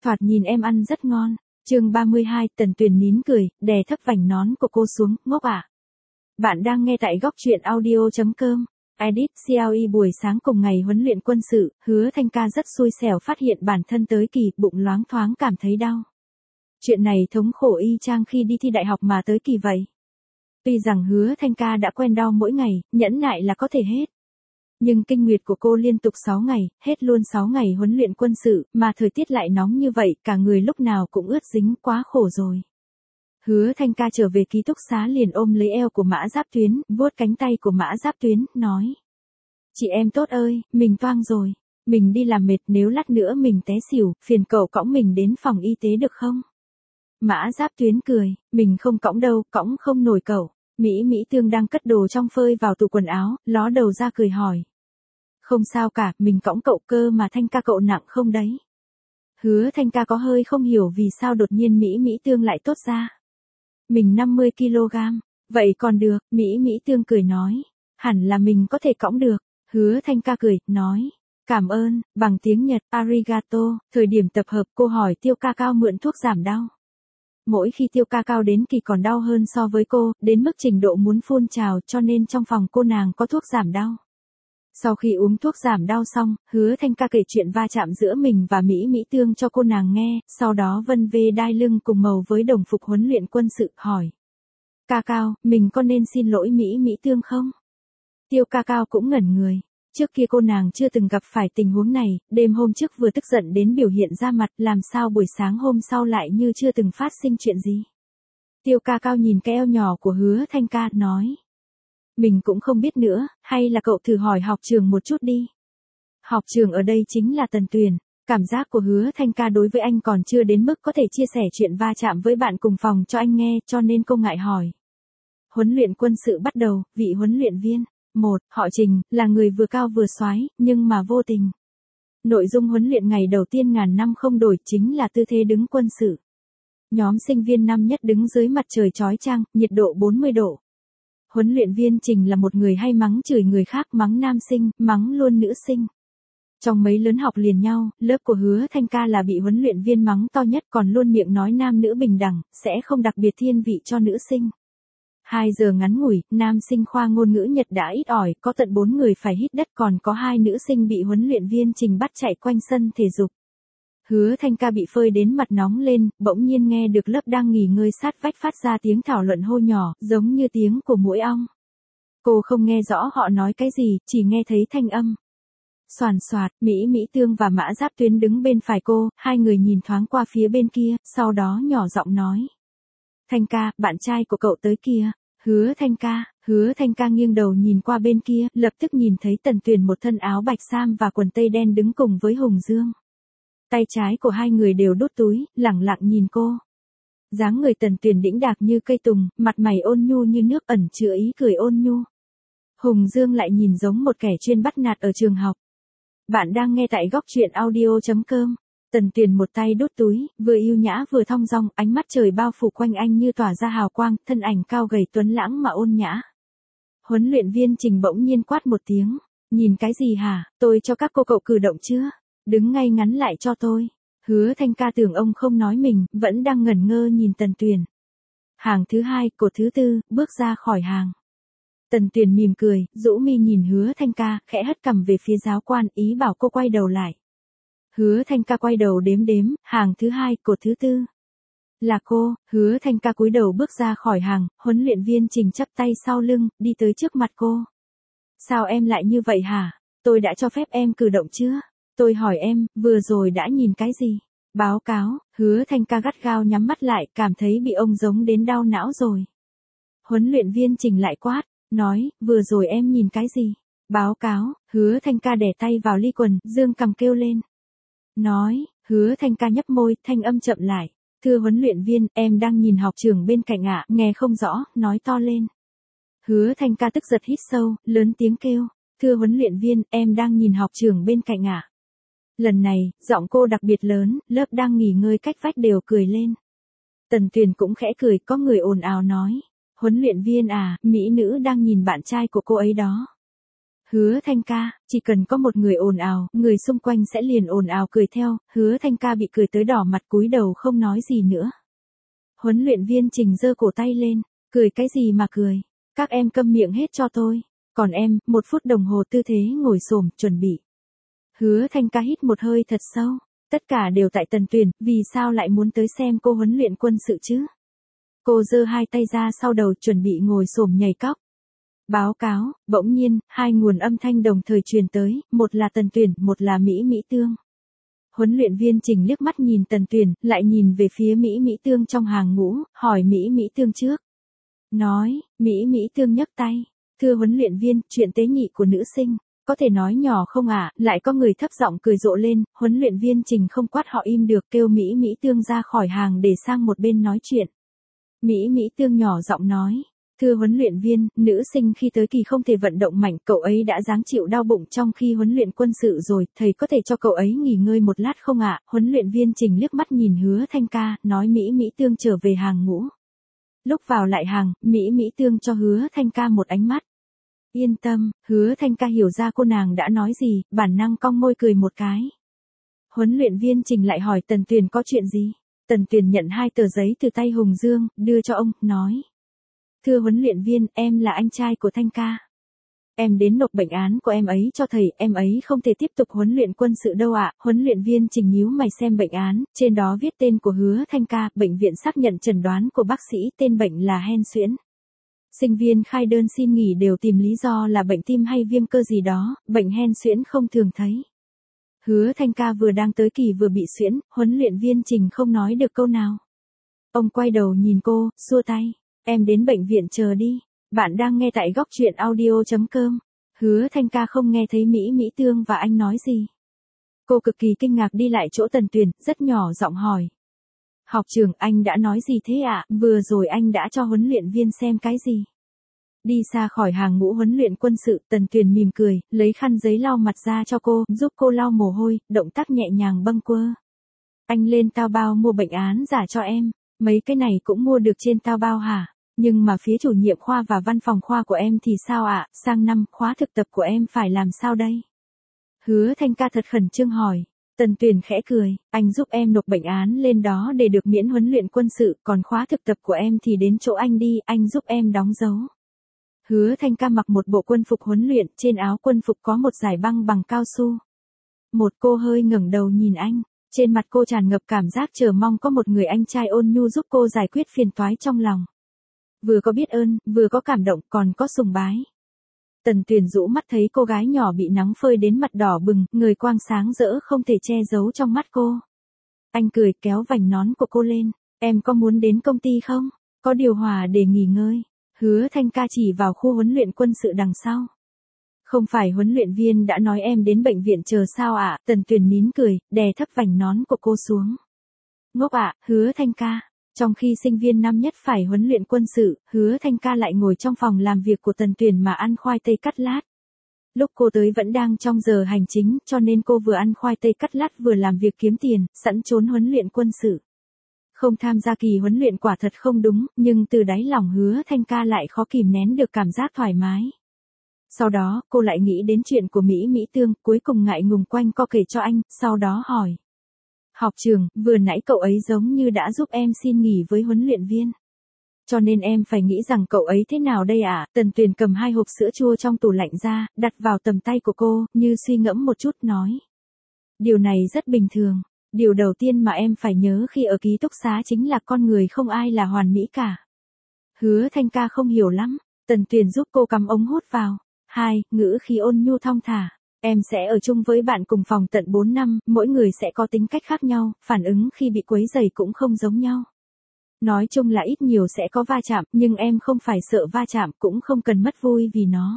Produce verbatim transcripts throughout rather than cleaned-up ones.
Thoạt nhìn em ăn rất ngon. Chương ba mươi hai, Tần Tuyền nín cười, đè thấp vành nón của cô xuống, ngốc à. Bạn đang nghe tại góc truyện audio chấm com. Edit xê lờ e buổi sáng cùng ngày huấn luyện quân sự, Hứa Thanh Ca rất xui xẻo phát hiện bản thân tới kỳ, bụng loáng thoáng cảm thấy đau. Chuyện này thống khổ y chang khi đi thi đại học mà tới kỳ vậy. Tuy rằng Hứa Thanh Ca đã quen đau mỗi ngày, nhẫn nại là có thể hết. Nhưng kinh nguyệt của cô liên tục sáu ngày, hết luôn sáu ngày huấn luyện quân sự, mà thời tiết lại nóng như vậy, cả người lúc nào cũng ướt dính, quá khổ rồi. Hứa Thanh Ca trở về ký túc xá liền ôm lấy eo của Mã Giáp Tuyến, vuốt cánh tay của Mã Giáp Tuyến, nói. Chị em tốt ơi, mình toang rồi. Mình đi làm mệt, nếu lát nữa mình té xỉu, phiền cậu cõng mình đến phòng y tế được không? Mã Giáp Tuyến cười, mình không cõng đâu, cõng không nổi cậu. Mỹ Mỹ Tương đang cất đồ trong phơi vào tủ quần áo, ló đầu ra cười hỏi. Không sao cả, mình cõng cậu cơ mà Thanh Ca cậu nặng không đấy? Hứa Thanh Ca có hơi không hiểu vì sao đột nhiên Mỹ Mỹ Tương lại tốt ra. Mình năm mươi ki lô gam, vậy còn được, Mỹ Mỹ Tương cười nói. Hẳn là mình có thể cõng được. Hứa Thanh Ca cười, nói. Cảm ơn, bằng tiếng Nhật, arigato. Thời điểm tập hợp cô hỏi Tiêu Ca Cao mượn thuốc giảm đau. Mỗi khi Tiêu Ca Cao đến kỳ còn đau hơn so với cô, đến mức trình độ muốn phun trào, cho nên trong phòng cô nàng có thuốc giảm đau. Sau khi uống thuốc giảm đau xong, Hứa Thanh Ca kể chuyện va chạm giữa mình và Mỹ Mỹ Tương cho cô nàng nghe, sau đó vân vê đai lưng cùng màu với đồng phục huấn luyện quân sự, hỏi. Ca Cao, mình có nên xin lỗi Mỹ Mỹ Tương không? Tiêu Ca Cao cũng ngẩn người. Trước kia cô nàng chưa từng gặp phải tình huống này, đêm hôm trước vừa tức giận đến biểu hiện ra mặt, làm sao buổi sáng hôm sau lại như chưa từng phát sinh chuyện gì. Tiêu Ca Cao nhìn cái eo nhỏ của Hứa Thanh Ca, nói. Mình cũng không biết nữa, hay là cậu thử hỏi học trường một chút đi. Học trường ở đây chính là Tần Tuyền. Cảm giác của Hứa Thanh Ca đối với anh còn chưa đến mức có thể chia sẻ chuyện va chạm với bạn cùng phòng cho anh nghe, cho nên cô ngại hỏi. Huấn luyện quân sự bắt đầu, vị huấn luyện viên. Một, họ Trình, là người vừa cao vừa soái, nhưng mà vô tình. Nội dung huấn luyện ngày đầu tiên ngàn năm không đổi chính là tư thế đứng quân sự. Nhóm sinh viên năm nhất đứng dưới mặt trời chói chang, nhiệt độ bốn mươi độ. Huấn luyện viên Trình là một người hay mắng chửi người khác, mắng nam sinh, mắng luôn nữ sinh. Trong mấy lớn học liền nhau, lớp của Hứa Thanh Ca là bị huấn luyện viên mắng to nhất, còn luôn miệng nói nam nữ bình đẳng, sẽ không đặc biệt thiên vị cho nữ sinh. Hai giờ ngắn ngủi, nam sinh khoa ngôn ngữ Nhật đã ít ỏi, có tận bốn người phải hít đất, còn có hai nữ sinh bị huấn luyện viên Trình bắt chạy quanh sân thể dục. Hứa Thanh Ca bị phơi đến mặt nóng lên, bỗng nhiên nghe được lớp đang nghỉ ngơi sát vách phát ra tiếng thảo luận hô nhỏ, giống như tiếng của muỗi ong. Cô không nghe rõ họ nói cái gì, chỉ nghe thấy thanh âm. Soàn soạt, Mỹ Mỹ Tương và Mã Giáp Tuyến đứng bên phải cô, hai người nhìn thoáng qua phía bên kia, sau đó nhỏ giọng nói. Thanh Ca, bạn trai của cậu tới kia. Hứa Thanh Ca, Hứa Thanh Ca nghiêng đầu nhìn qua bên kia, lập tức nhìn thấy Tần Tuyền một thân áo bạch sam và quần tây đen đứng cùng với Hùng Dương. Tay trái của hai người đều đút túi, lẳng lặng nhìn cô. Dáng người Tần Tuyền đĩnh đạc như cây tùng, mặt mày ôn nhu như nước, ẩn chứa ý cười ôn nhu. Hùng Dương lại nhìn giống một kẻ chuyên bắt nạt ở trường học. Bạn đang nghe tại góc truyện audio chấm com. Tần Tuyền một tay đút túi, vừa yêu nhã vừa thong dong, ánh mắt trời bao phủ quanh anh như tỏa ra hào quang, thân ảnh cao gầy tuấn lãng mà ôn nhã. Huấn luyện viên Trình bỗng nhiên quát một tiếng, nhìn cái gì hả, tôi cho các cô cậu cử động chưa? Đứng ngay ngắn lại cho tôi. Hứa Thanh Ca tưởng ông không nói mình, vẫn đang ngẩn ngơ nhìn Tần Tuyền. Hàng thứ hai, cột thứ tư, bước ra khỏi hàng. Tần Tuyền mỉm cười, rũ mi nhìn Hứa Thanh Ca, khẽ hất cằm về phía giáo quan, ý bảo cô quay đầu lại. Hứa Thanh Ca quay đầu đếm đếm, hàng thứ hai, cột thứ tư. Là cô. Hứa Thanh Ca cúi đầu bước ra khỏi hàng, huấn luyện viên Trình chắp tay sau lưng, đi tới trước mặt cô. Sao em lại như vậy hả? Tôi đã cho phép em cử động chưa? Tôi hỏi em, vừa rồi đã nhìn cái gì? Báo cáo. Hứa Thanh Ca gắt gao nhắm mắt lại, cảm thấy bị ông giống đến đau não rồi. Huấn luyện viên Trình lại quát, nói, vừa rồi em nhìn cái gì? Báo cáo. Hứa Thanh Ca đè tay vào ly quần, dương cằm kêu lên. Nói. Hứa Thanh Ca nhấp môi, thanh âm chậm lại. Thưa huấn luyện viên, em đang nhìn học trưởng bên cạnh ạ, nghe không rõ, nói to lên. Hứa Thanh Ca tức giật hít sâu, lớn tiếng kêu. Thưa huấn luyện viên, em đang nhìn học trưởng bên cạnh ạ. Lần này, giọng cô đặc biệt lớn, lớp đang nghỉ ngơi cách vách đều cười lên. Tần Tuyền cũng khẽ cười, có người ồn ào nói. Huấn luyện viên à, mỹ nữ đang nhìn bạn trai của cô ấy đó. Hứa Thanh ca, chỉ cần có một người ồn ào, người xung quanh sẽ liền ồn ào cười theo, Hứa Thanh ca bị cười tới đỏ mặt cúi đầu không nói gì nữa. Huấn luyện viên Trình giơ cổ tay lên, cười cái gì mà cười, các em câm miệng hết cho tôi, còn em, một phút đồng hồ tư thế ngồi xổm, chuẩn bị. Hứa Thanh ca hít một hơi thật sâu, tất cả đều tại Tần Tuyền, vì sao lại muốn tới xem cô huấn luyện quân sự chứ? Cô giơ hai tay ra sau đầu chuẩn bị ngồi xổm nhảy cóc. Báo cáo, bỗng nhiên, hai nguồn âm thanh đồng thời truyền tới, một là Tần Tuyền, một là Mỹ Mỹ Tương. Huấn luyện viên Trình liếc mắt nhìn Tần Tuyền, lại nhìn về phía Mỹ Mỹ Tương trong hàng ngũ, hỏi Mỹ Mỹ Tương trước. Nói, Mỹ Mỹ Tương nhấc tay, thưa huấn luyện viên, chuyện tế nhị của nữ sinh, có thể nói nhỏ không ạ? À? Lại có người thấp giọng cười rộ lên, huấn luyện viên Trình không quát họ im được, kêu Mỹ Mỹ Tương ra khỏi hàng để sang một bên nói chuyện. Mỹ Mỹ Tương nhỏ giọng nói. Thưa huấn luyện viên, nữ sinh khi tới kỳ không thể vận động mạnh, cậu ấy đã giáng chịu đau bụng trong khi huấn luyện quân sự rồi, thầy có thể cho cậu ấy nghỉ ngơi một lát không ạ? À? Huấn luyện viên Trình liếc mắt nhìn Hứa Thanh ca, nói Mỹ Mỹ Tương trở về hàng ngũ. Lúc vào lại hàng, Mỹ Mỹ Tương cho Hứa Thanh ca một ánh mắt. Yên tâm, Hứa Thanh ca hiểu ra cô nàng đã nói gì, bản năng cong môi cười một cái. Huấn luyện viên Trình lại hỏi Tần Tuyền có chuyện gì? Tần Tuyền nhận hai tờ giấy từ tay Hùng Dương, đưa cho ông, nói. Thưa huấn luyện viên, em là anh trai của Thanh ca. Em đến nộp bệnh án của em ấy cho thầy, em ấy không thể tiếp tục huấn luyện quân sự đâu ạ. À. Huấn luyện viên Trình nhíu mày xem bệnh án, trên đó viết tên của Hứa Thanh ca, bệnh viện xác nhận chẩn đoán của bác sĩ, tên bệnh là hen suyễn. Sinh viên khai đơn xin nghỉ đều tìm lý do là bệnh tim hay viêm cơ gì đó, bệnh hen suyễn không thường thấy. Hứa Thanh ca vừa đang tới kỳ vừa bị suyễn, huấn luyện viên Trình không nói được câu nào. Ông quay đầu nhìn cô, xua tay. Em đến bệnh viện chờ đi. Bạn đang nghe tại góc truyện audio chấm com. Hứa Thanh ca không nghe thấy Mỹ Mỹ Tương và anh nói gì. Cô cực kỳ kinh ngạc đi lại chỗ Tần Tuyền, rất nhỏ giọng hỏi. Học trưởng, anh đã nói gì thế ạ? À? Vừa rồi anh đã cho huấn luyện viên xem cái gì? Đi xa khỏi hàng ngũ huấn luyện quân sự, Tần Tuyền mỉm cười, lấy khăn giấy lau mặt ra cho cô, giúp cô lau mồ hôi, động tác nhẹ nhàng bâng quơ. Anh lên Taobao mua bệnh án giả cho em, mấy cái này cũng mua được trên Taobao hả? Nhưng mà phía chủ nhiệm khoa và văn phòng khoa của em thì sao ạ? À? Sang năm, khóa thực tập của em phải làm sao đây? Hứa Thanh ca thật khẩn trương hỏi. Tần Tuyền khẽ cười, anh giúp em nộp bệnh án lên đó để được miễn huấn luyện quân sự, còn khóa thực tập của em thì đến chỗ anh đi, anh giúp em đóng dấu. Hứa Thanh ca mặc một bộ quân phục huấn luyện, trên áo quân phục có một dải băng bằng cao su. Một cô hơi ngẩng đầu nhìn anh, trên mặt cô tràn ngập cảm giác chờ mong có một người anh trai ôn nhu giúp cô giải quyết phiền toái trong lòng. Vừa có biết ơn, vừa có cảm động, còn có sùng bái. Tần Tuyền rũ mắt thấy cô gái nhỏ bị nắng phơi đến mặt đỏ bừng, người quang sáng rỡ không thể che giấu trong mắt cô. Anh cười kéo vành nón của cô lên, em có muốn đến công ty không? Có điều hòa để nghỉ ngơi. Hứa Thanh ca chỉ vào khu huấn luyện quân sự đằng sau. Không phải huấn luyện viên đã nói em đến bệnh viện chờ sao ạ? À? Tần Tuyền nín cười, đè thấp vành nón của cô xuống. Ngốc ạ, à, Hứa Thanh ca. Trong khi sinh viên năm nhất phải huấn luyện quân sự, Hứa Thanh ca lại ngồi trong phòng làm việc của Tần Tuyền mà ăn khoai tây cắt lát. Lúc cô tới vẫn đang trong giờ hành chính, cho nên cô vừa ăn khoai tây cắt lát vừa làm việc kiếm tiền, sẵn trốn huấn luyện quân sự. Không tham gia kỳ huấn luyện quả thật không đúng, nhưng từ đáy lòng Hứa Thanh ca lại khó kìm nén được cảm giác thoải mái. Sau đó, cô lại nghĩ đến chuyện của Mỹ Mỹ Tương, cuối cùng ngại ngùng quanh co kể cho anh, sau đó hỏi. Học trưởng, vừa nãy cậu ấy giống như đã giúp em xin nghỉ với huấn luyện viên. Cho nên em phải nghĩ rằng cậu ấy thế nào đây ạ? À? Tần Tuyền cầm hai hộp sữa chua trong tủ lạnh ra, đặt vào tầm tay của cô, như suy ngẫm một chút nói. Điều này rất bình thường. Điều đầu tiên mà em phải nhớ khi ở ký túc xá chính là con người không ai là hoàn mỹ cả. Hứa Thanh ca không hiểu lắm. Tần Tuyền giúp cô cắm ống hút vào. Hai, ngữ khí ôn nhu thong thả. Em sẽ ở chung với bạn cùng phòng tận bốn năm, mỗi người sẽ có tính cách khác nhau, phản ứng khi bị quấy rầy cũng không giống nhau. Nói chung là ít nhiều sẽ có va chạm, nhưng em không phải sợ va chạm, cũng không cần mất vui vì nó.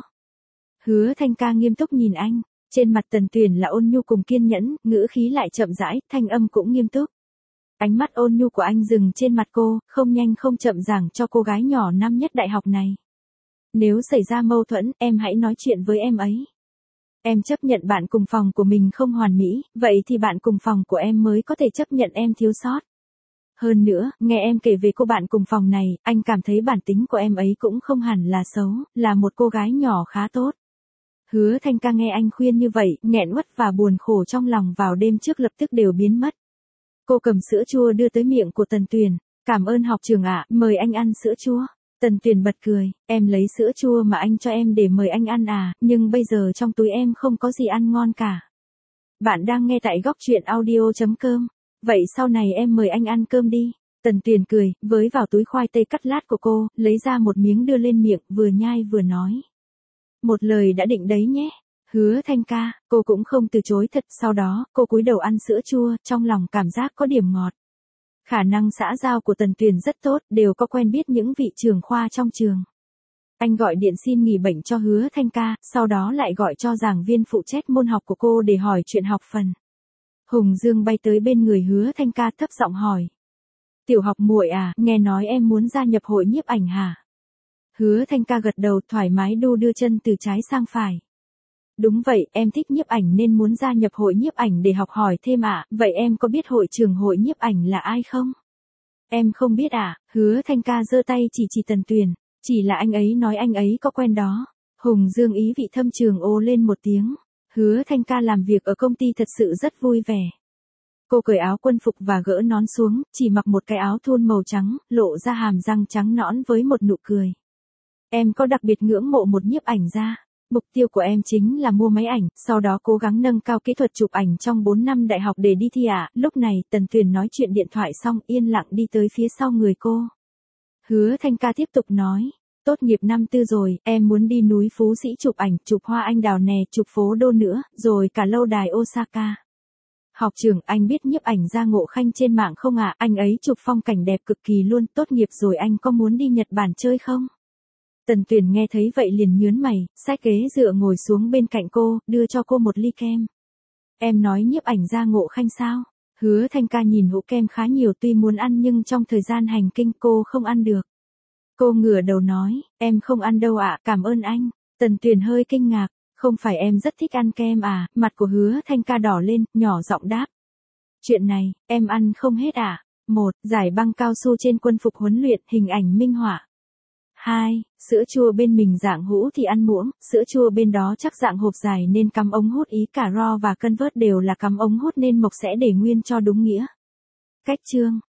Hứa Thanh ca nghiêm túc nhìn anh, trên mặt Tần Tuyền là ôn nhu cùng kiên nhẫn, ngữ khí lại chậm rãi, thanh âm cũng nghiêm túc. Ánh mắt ôn nhu của anh dừng trên mặt cô, không nhanh không chậm giảng cho cô gái nhỏ năm nhất đại học này. Nếu xảy ra mâu thuẫn, em hãy nói chuyện với em ấy. Em chấp nhận bạn cùng phòng của mình không hoàn mỹ, vậy thì bạn cùng phòng của em mới có thể chấp nhận em thiếu sót. Hơn nữa, nghe em kể về cô bạn cùng phòng này, anh cảm thấy bản tính của em ấy cũng không hẳn là xấu, là một cô gái nhỏ khá tốt. Hứa Thanh Ca nghe anh khuyên như vậy, nghẹn uất và buồn khổ trong lòng vào đêm trước lập tức đều biến mất. Cô cầm sữa chua đưa tới miệng của Tần Tuyền. Cảm ơn học trưởng ạ, mời anh ăn sữa chua. Tần Tuyền bật cười, em lấy sữa chua mà anh cho em để mời anh ăn à, nhưng bây giờ trong túi em không có gì ăn ngon cả. Bạn đang nghe tại góc truyện audio chấm com. Vậy sau này em mời anh ăn cơm đi. Tần Tuyền cười, với vào túi khoai tây cắt lát của cô, lấy ra một miếng đưa lên miệng, vừa nhai vừa nói. Một lời đã định đấy nhé. Hứa Thanh Ca, cô cũng không từ chối thật, sau đó, cô cúi đầu ăn sữa chua, trong lòng cảm giác có điểm ngọt. Khả năng xã giao của Tần Tuyền rất tốt, đều có quen biết những vị trưởng khoa trong trường. Anh gọi điện xin nghỉ bệnh cho Hứa Thanh Ca, sau đó lại gọi cho giảng viên phụ trách môn học của cô để hỏi chuyện học phần. Hùng Dương bay tới bên người Hứa Thanh Ca thấp giọng hỏi. Tiểu học muội à, nghe nói em muốn gia nhập hội nhiếp ảnh hả? Hứa Thanh Ca gật đầu thoải mái đu đưa chân từ trái sang phải. Đúng vậy, em thích nhiếp ảnh nên muốn gia nhập hội nhiếp ảnh để học hỏi thêm ạ, à. Vậy em có biết hội trưởng hội nhiếp ảnh là ai không? Em không biết à, Hứa Thanh Ca giơ tay chỉ chỉ Tần Tuyền, chỉ là anh ấy nói anh ấy có quen đó. Hùng Dương ý vị thâm trường ồ lên một tiếng. Hứa Thanh Ca làm việc ở công ty thật sự rất vui vẻ. Cô cởi áo quân phục và gỡ nón xuống, chỉ mặc một cái áo thun màu trắng, lộ ra hàm răng trắng nõn với một nụ cười. Em có đặc biệt ngưỡng mộ một nhiếp ảnh gia. Mục tiêu của em chính là mua máy ảnh, sau đó cố gắng nâng cao kỹ thuật chụp ảnh trong bốn năm đại học để đi thi ạ. À. Lúc này, Tần Tuyền nói chuyện điện thoại xong yên lặng đi tới phía sau người cô. Hứa Thanh Ca tiếp tục nói, tốt nghiệp năm tư rồi, em muốn đi núi Phú Sĩ chụp ảnh, chụp hoa anh đào nè, chụp phố đô nữa, rồi cả lâu đài Osaka. Học trưởng, anh biết nhiếp ảnh gia Ngộ Khanh trên mạng không ạ? À? Anh ấy chụp phong cảnh đẹp cực kỳ luôn, tốt nghiệp rồi anh có muốn đi Nhật Bản chơi không? Tần Tuyền nghe thấy vậy liền nhướng mày, xách ghế dựa ngồi xuống bên cạnh cô, đưa cho cô một ly kem. Em nói nhiếp ảnh gia Ngộ Khanh sao? Hứa Thanh Ca nhìn hũ kem khá nhiều tuy muốn ăn nhưng trong thời gian hành kinh cô không ăn được. Cô ngửa đầu nói, em không ăn đâu ạ, à, cảm ơn anh. Tần Tuyền hơi kinh ngạc, không phải em rất thích ăn kem à, mặt của Hứa Thanh Ca đỏ lên, nhỏ giọng đáp. Chuyện này, em ăn không hết à? Một, giải băng cao su trên quân phục huấn luyện, hình ảnh minh họa. Hai, sữa chua bên mình dạng hũ thì ăn muỗng, sữa chua bên đó chắc dạng hộp dài nên cắm ống hút, ý cả ro và Converse đều là cắm ống hút nên Mộc sẽ để nguyên cho đúng nghĩa. Cách chương